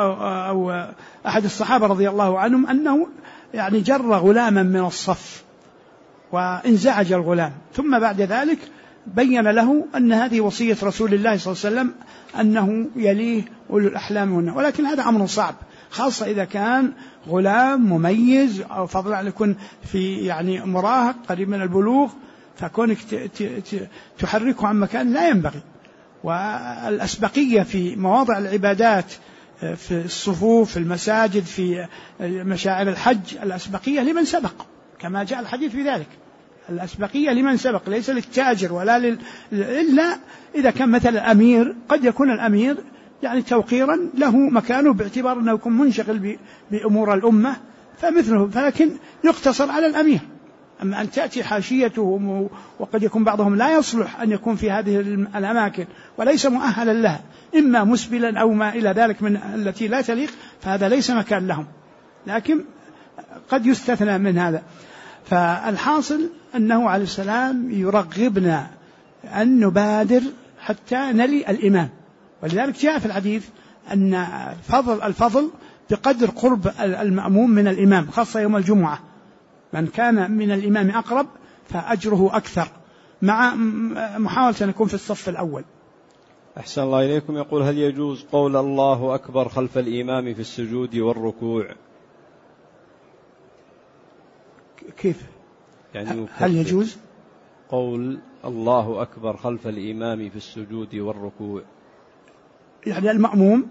أحد الصحابة رضي الله عنهم أنه يعني جر غلاما من الصف وانزعج الغلام، ثم بعد ذلك بين له أن هذه وصية رسول الله صلى الله عليه وسلم أنه يليه أولو الأحلام والنهى. ولكن هذا أمر صعب، خاصة إذا كان غلام مميز أو فضلا أن يكون في يعني مراهق قريب من البلوغ، فكونك تحركه عن مكان لا ينبغي. والأسبقية في مواضع العبادات في الصفوف في المساجد في مشاعر الحج، الأسبقية لمن سبق كما جاء الحديث في ذلك، الأسبقية لمن سبق ليس للتاجر ولا إلا إذا كان مثل الأمير، قد يكون الأمير يعني توقيرا له مكانه باعتبار أنه يكون منشغل بأمور الأمة فمثله، فلكن يقتصر على الأمير. أما أن تأتي حاشيته وقد يكون بعضهم لا يصلح أن يكون في هذه الأماكن وليس مؤهلا لها، إما مسبلا أو ما إلى ذلك من التي لا تليق، فهذا ليس مكان لهم، لكن قد يستثنى من هذا. فالحاصل أنه عليه السلام يرغبنا أن نبادر حتى نلي الإمام، ولذلك جاء في الحديث أن الفضل بقدر قرب المأموم من الإمام، خاصة يوم الجمعة، من كان من الإمام أقرب فأجره أكثر، مع محاولة أن يكون في الصف الأول. أحسن الله إليكم. يقول: هل يجوز قول الله أكبر خلف الإمام في السجود والركوع؟ كيف يعني هل يجوز قول الله أكبر خلف الإمام في السجود والركوع؟ يعني المأموم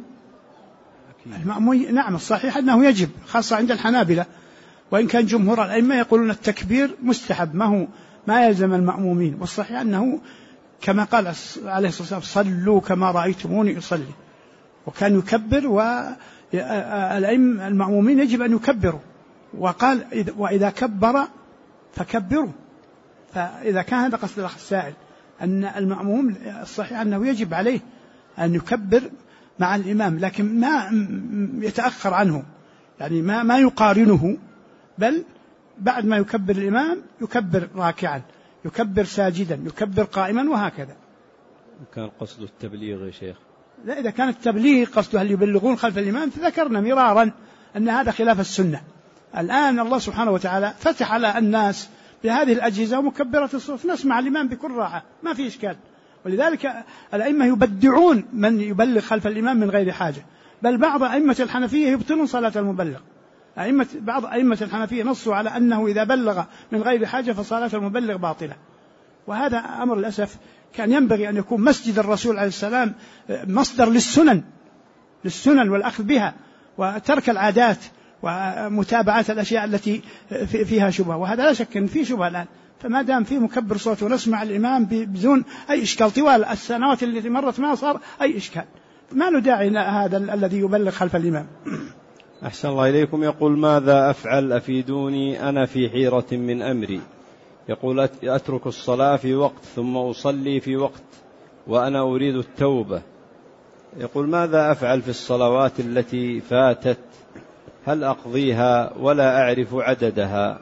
نعم، الصحيح أنه يجب، خاصة عند الحنابلة، وإن كان جمهور الأئمة يقولون التكبير مستحب ما يلزم المأمومين، والصحيح أنه كما قال عليه الصلاة والسلام: صلوا كما رأيتموني أصلي، وكان يكبر، والأئمة المأمومين يجب أن يكبروا، وقال: وإذا كبر فكبروا. فإذا كان هذا قصد الأخ السائل أن المأموم الصحيح أنه يجب عليه أن يكبر مع الإمام، لكن ما يتأخر عنه، يعني ما يقارنه، بل بعد ما يكبر الإمام يكبر راكعا، يكبر ساجدا، يكبر قائما، وهكذا. كان قصد التبليغ يا شيخ؟ لا، إذا كان التبليغ قصده هل يبلغون خلف الإمام فذكرنا مرارا أن هذا خلاف السنة، الآن الله سبحانه وتعالى فتح على الناس بهذه الأجهزة ومكبرة الصوت، نسمع الإمام بكل راحة ما في إشكال. ولذلك الأئمة يبدعون من يبلغ خلف الإمام من غير حاجة، بل بعض أئمة الحنفية يبطلون صلاة المبلغ. بعض أئمة الحنفية نصوا على أنه إذا بلغ من غير حاجة فصلاة المبلغ باطلة، وهذا أمر للأسف. كان ينبغي أن يكون مسجد الرسول عليه السلام مصدر للسنن والأخذ بها وترك العادات ومتابعة الأشياء التي فيها شبهة، وهذا لا شك أن فيه شبهة الآن. فما دام فيه مكبر صوت ونسمع الإمام بدون أي إشكال طوال السنوات التي مرت ما صار أي إشكال، ما له داعي هذا الذي يبلغ خلف الإمام. أحسن الله إليكم. يقول ماذا أفعل أفيدوني أنا في حيرة من أمري. يقول أترك الصلاة في وقت ثم أصلي في وقت وأنا أريد التوبة. يقول ماذا أفعل في الصلوات التي فاتت؟ هل أقضيها ولا أعرف عددها؟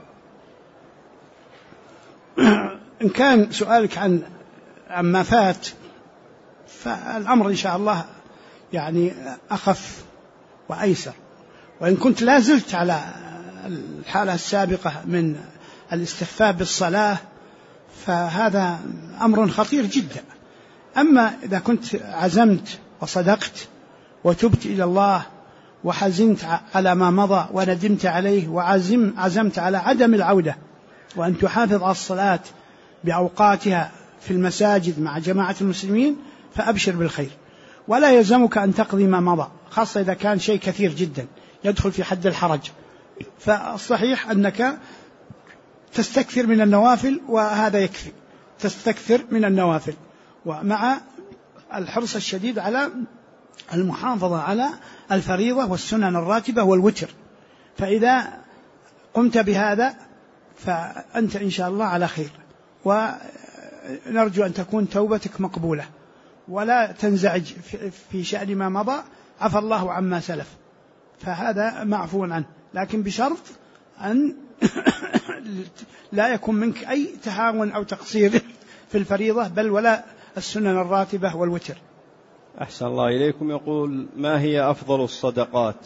إن كان سؤالك عما فات فالأمر إن شاء الله يعني أخف وأيسر. وإن كنت لا زلت على الحالة السابقة من الاستخفاف بالصلاة فهذا أمر خطير جدا. أما إذا كنت عزمت وصدقت وتبت إلى الله وحزنت على ما مضى وندمت عليه وعزمت على عدم العودة وأن تحافظ على الصلاة بأوقاتها في المساجد مع جماعة المسلمين فأبشر بالخير، ولا يلزمك أن تقضي ما مضى، خاصة إذا كان شيء كثير جدا يدخل في حد الحرج. فالصحيح أنك تستكثر من النوافل، وهذا يكفي، تستكثر من النوافل ومع الحرص الشديد على المحافظة على الفريضة والسنن الراتبة والوتر. فإذا قمت بهذا فأنت إن شاء الله على خير، ونرجو أن تكون توبتك مقبولة ولا تنزعج في شأن ما مضى، عفى الله عما سلف، فهذا معفو عنه، لكن بشرط أن لا يكون منك أي تهاون أو تقصير في الفريضة بل ولا السنن الراتبة والوتر. أحسن الله إليكم. يقول ما هي أفضل الصدقات؟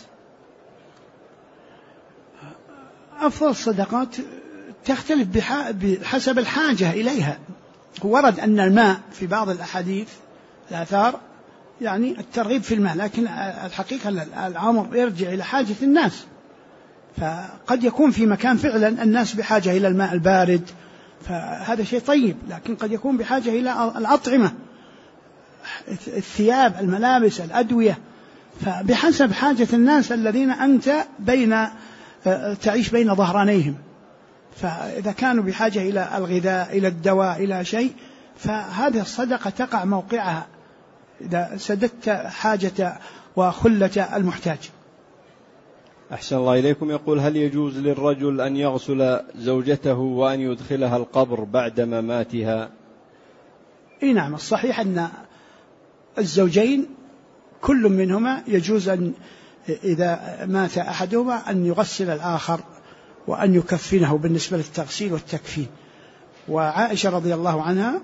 أفضل الصدقات تختلف بحسب الحاجة إليها. ورد أن الماء في بعض الأحاديث الآثار يعني الترغيب في الماء، لكن الحقيقة الأمر يرجع إلى حاجة الناس، فقد يكون في مكان فعلا الناس بحاجة إلى الماء البارد فهذا شيء طيب، لكن قد يكون بحاجة إلى الأطعمة، الثياب، الملابس، الأدوية، فبحسب حاجة الناس الذين أنت تعيش بين ظهرانيهم. فإذا كانوا بحاجة إلى الغذاء، إلى الدواء، إلى شيء، فهذه الصدقة تقع موقعها إذا سددت حاجة وخلة المحتاج. أحسن الله إليكم. يقول هل يجوز للرجل أن يغسل زوجته وأن يدخلها القبر بعد مماتها؟ نعم، الصحيح أن الزوجين كل منهما يجوز أن إذا مات أحدهما أن يغسل الآخر وأن يكفنه بالنسبة للتغسيل والتكفين. وعائشة رضي الله عنها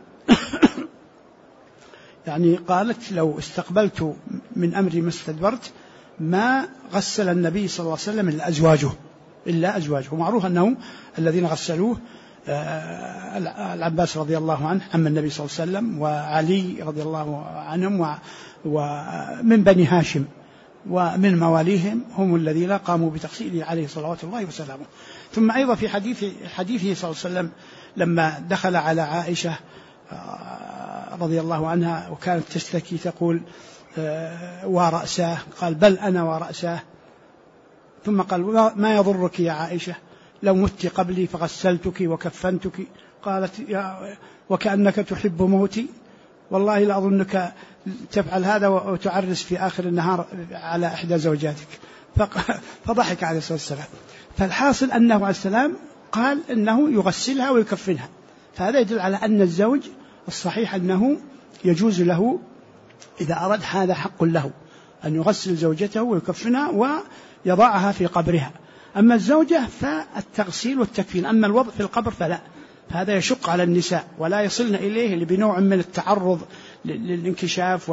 يعني قالت لو استقبلت من أمري ما استدبرت ما غسل النبي صلى الله عليه وسلم إلا أزواجه. ومعروف أنه الذين غسلوه العباس رضي الله عنه عم النبي صلى الله عليه وسلم، وعلي رضي الله عنهم، ومن بني هاشم ومن مواليهم هم الذين قاموا بتغسيله عليه صلوات الله وسلامه. ثم أيضا في حديثه صلى الله عليه وسلم لما دخل على عائشة رضي الله عنها وكانت تشتكي تقول ورأساه، قال بل أنا ورأساه، ثم قال ما يضرك يا عائشة لو مت قبلي فغسلتك وكفنتك؟ قالت وكأنك تحب موتي، والله لا أظنك تفعل هذا وتعرس في آخر النهار على إحدى زوجاتك. فضحك عليه الصلاة والسلام. فالحاصل أنه عليه السلام قال أنه يغسلها ويكفنها، فهذا يدل على أن الزوج الصحيح أنه يجوز له إذا أراد، هذا حق له أن يغسل زوجته ويكفنها ويضعها في قبرها. أما الزوجة فالتغسيل والتكفين، أما الوضع في القبر فلا، فهذا يشق على النساء ولا يصلن إليه بنوع من التعرض للانكشاف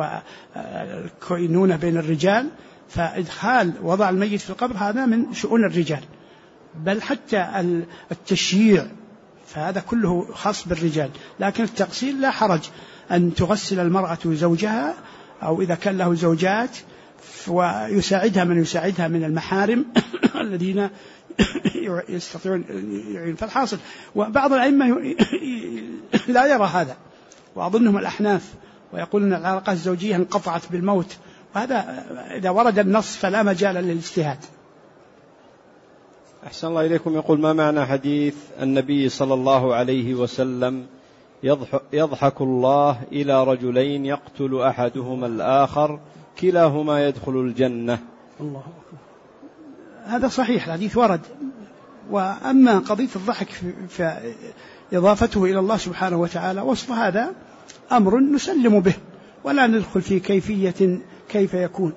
والكينونة بين الرجال، فإدخال وضع الميت في القبر هذا من شؤون الرجال. بل حتى التشييع فهذا كله خاص بالرجال، لكن التغسيل لا حرج أن تغسل المرأة زوجها أو إذا كان له زوجات ويساعدها من يساعدها من المحارم الذين يستطيعون يعين. فالحاصل وبعض الأئمة لا يرى هذا، وأظنهم الأحناف، ويقولون العلاقات الزوجية انقطعت بالموت، وهذا إذا ورد النص فلا مجال للاجتهاد. أحسن الله إليكم. يقول: ما معنى حديث النبي صلى الله عليه وسلم: يضحك الله إلى رجلين يقتل أحدهما الآخر كلاهما يدخل الجنة؟ الله أكبر. هذا صحيح، الحديث ورد. وأما قضية الضحك فإضافته إلى الله سبحانه وتعالى وصف هذا أمر نسلم به ولا ندخل في كيفية كيف يكون،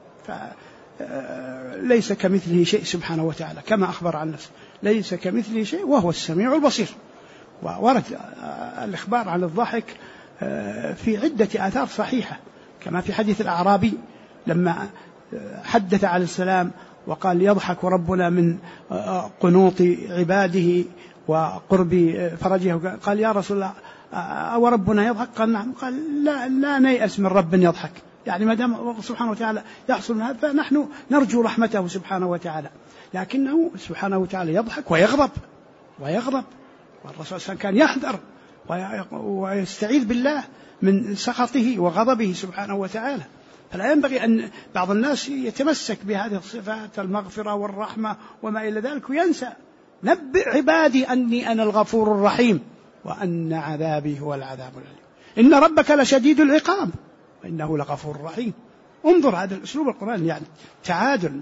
ليس كمثله شيء سبحانه وتعالى كما أخبر عن نفسه، ليس كمثله شيء وهو السميع البصير. وورد الإخبار عن الضحك في عدة آثار صحيحة، كما في حديث الأعرابي لما حدث عليه السلام وقال: يضحك ربنا من قنوط عباده وقرب فرجه. قال: يا رسول الله أو ربنا يضحك؟ قال: نعم. قال: لا نيأس من رب يضحك، يعني ما دام سبحانه وتعالى يحصل من هذا فنحن نرجو رحمته سبحانه وتعالى، لكنه سبحانه وتعالى يضحك ويغضب. والرسول صلى الله عليه وسلم كان يحذر ويستعيذ بالله من سخطه وغضبه سبحانه وتعالى. فلا ينبغي أن بعض الناس يتمسك بهذه الصفات المغفرة والرحمة وما إلى ذلك وينسى: نبئ عبادي أني أنا الغفور الرحيم وأن عذابي هو العذاب الأليم، إن ربك لشديد العقاب وإنه لغفور رحيم. انظر هذا الأسلوب القرآن، يعني تعادل.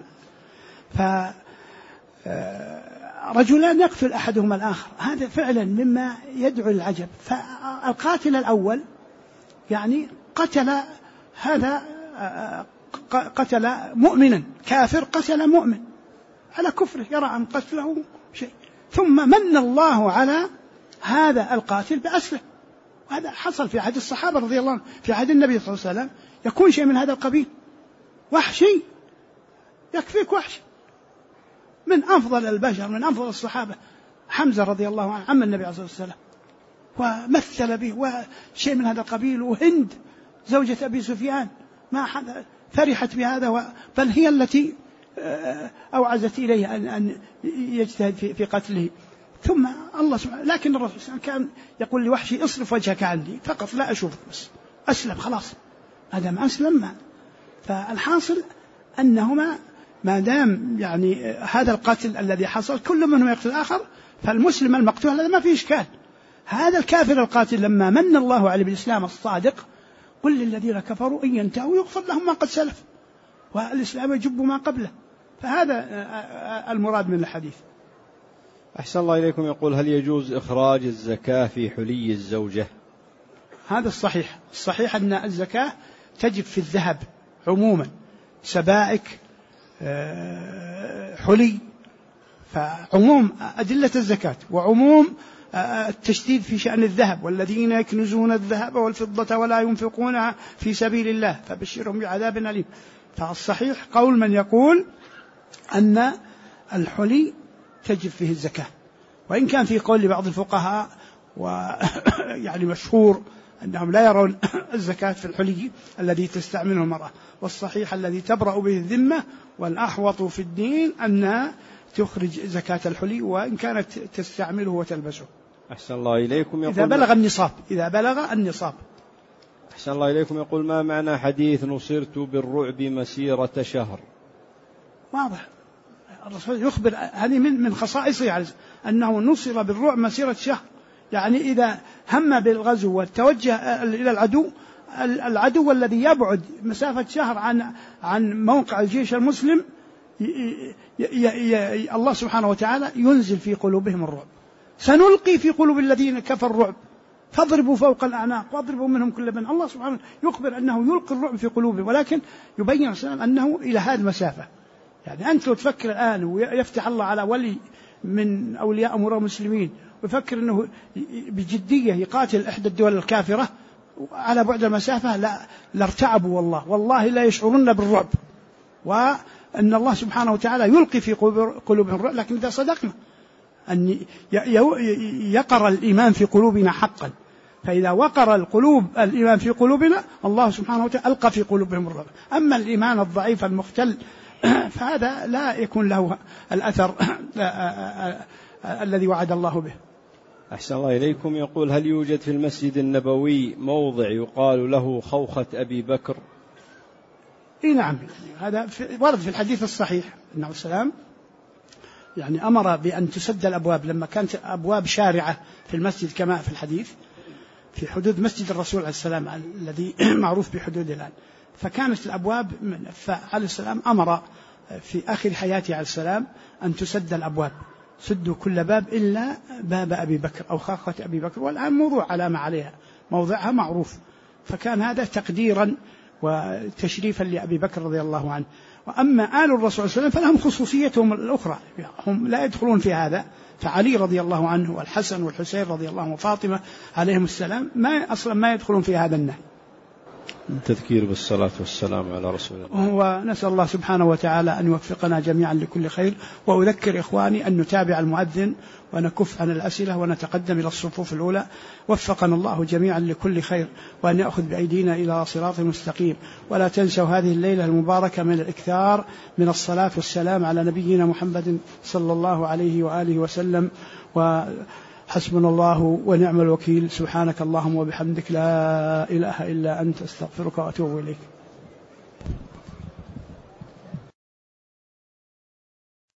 فرجلان يقتل أحدهما الآخر، هذا فعلا مما يدعو العجب. فالقاتل الأول يعني قتل مؤمنا، كافر قتل مؤمن على كفره، يرى أن قتله شيء، ثم من الله على هذا القاتل بأسله. وهذا حصل في عهد الصحابة رضي الله عنهم، في عهد النبي صلى الله عليه وسلم يكون شيء من هذا القبيل، وحشي يكفيك وحش من أفضل البشر، من أفضل الصحابة، حمزة رضي الله عنه عم النبي عليه الصلاة والسلام، ومثل به وشيء من هذا القبيل. وهند زوجة أبي سفيان ما فرحت بهذا، بل هي التي أوعزت إليه أن يجتهد في قتله. ثم الله سبحانه، لكن الرسول صلى الله عليه وسلم كان يقول لوحشي: اصرف وجهك عني فقط لا أشوفك، بس أسلم خلاص، هذا ما أسلم. فالحاصل أنهما ما دام يعني هذا القتل الذي حصل كل منهم يقتل الآخر، فالمسلم المقتول هذا ما فيه إشكال. هذا الكافر القاتل لما من الله عليه بالإسلام الصادق: قل للذين كفروا إن ينتهوا يغفر لهم ما قد سلف، والإسلام يجب ما قبله. فهذا المراد من الحديث. أحسن الله إليكم. يقول: هل يجوز إخراج الزكاة في حلي الزوجة؟ هذا الصحيح أن الزكاة تجب في الذهب عموما، سبائك، حلي، فعموم أدلة الزكاة وعموم التشديد في شأن الذهب: والذين يكنزون الذهب والفضة ولا ينفقونها في سبيل الله فبشرهم بعذاب أليم. فالصحيح قول من يقول أن الحلي تجب فيه الزكاة، وإن كان في قول لبعض الفقهاء ويعني مشهور أنهم لا يرون الزكاة في الحلي الذي تستعمله المرأة، والصحيح الذي تبرأ به الذمة والأحوط في الدين أنها تخرج زكاة الحلي وإن كانت تستعمله وتلبسه. أحسن الله إليكم. إذا بلغ النصاب. أحسن الله إليكم. يقول: ما معنى حديث نصرت بالرعب مسيرة شهر؟ واضح، الرسول يخبر هذه من خصائصه يعني أنه نصر بالرعب مسيرة شهر، يعني إذا هم بالغزو والتوجه إلى العدو الذي يبعد مسافة شهر عن موقع الجيش المسلم، الله سبحانه وتعالى ينزل في قلوبهم الرعب. سنلقي في قلوب الذين كفروا الرعب فاضربوا فوق الأعناق واضربوا منهم كل بنان. الله سبحانه يخبر أنه يلقي الرعب في قلوبهم، ولكن يبين أنه إلى هذه المسافة. يعني أنت لو تفكر الآن ويفتح الله على ولي من أولياء أمور المسلمين ويفكر أنه بجدية يقاتل إحدى الدول الكافرة على بعد المسافة، لا ارتعبوا والله لا يشعرون بالرعب. أن الله سبحانه وتعالى يلقي في قلوبهم الرعب، لكن إذا صدقنا أن يقر الإيمان في قلوبنا حقا، فإذا وقر الإيمان في قلوبنا الله سبحانه وتعالى ألقى في قلوبهم الرعب. أما الإيمان الضعيف المختل فهذا لا يكون له الأثر الذي وعد الله به. أحسن الله إليكم. يقول: هل يوجد في المسجد النبوي موضع يقال له خوخة أبي بكر؟ نعم، هذا ورد في الحديث الصحيح أنه السلام يعني أمر بأن تسد الأبواب لما كانت أبواب شارعة في المسجد كما في الحديث في حدود مسجد الرسول عليه السلام الذي معروف بحدود الآن، فكانت الأبواب فعليه السلام أمر في آخر حياته عليه السلام أن تسد الأبواب، سدوا كل باب إلا باب أبي بكر أو خوخة أبي بكر، والآن موضوع علامة عليها موضعها معروف، فكان هذا تقديرا وتشريفا لأبي بكر رضي الله عنه. وأما آل الرسول صلى الله عليه وسلم فلهم خصوصيتهم الأخرى، هم لا يدخلون في هذا، فعلي رضي الله عنه والحسن والحسين رضي الله عنه وفاطمة عليهم السلام أصلا ما يدخلون في هذا النهي. تذكير بالصلاة والسلام على رسول الله. ونسأل الله سبحانه وتعالى أن يوفقنا جميعا لكل خير. وأذكر إخواني أن نتابع المؤذن ونكف عن الأسئلة ونتقدم إلى الصفوف الأولى. وفقنا الله جميعا لكل خير، وأن يأخذ بأيدينا إلى صراط مستقيم. ولا تنسوا هذه الليلة المباركة من الإكثار من الصلاة والسلام على نبينا محمد صلى الله عليه وآله وسلم. حسبنا الله ونعم الوكيل. سبحانك اللهم وبحمدك لا إله إلا أنت، أستغفرك وأتوب إليك.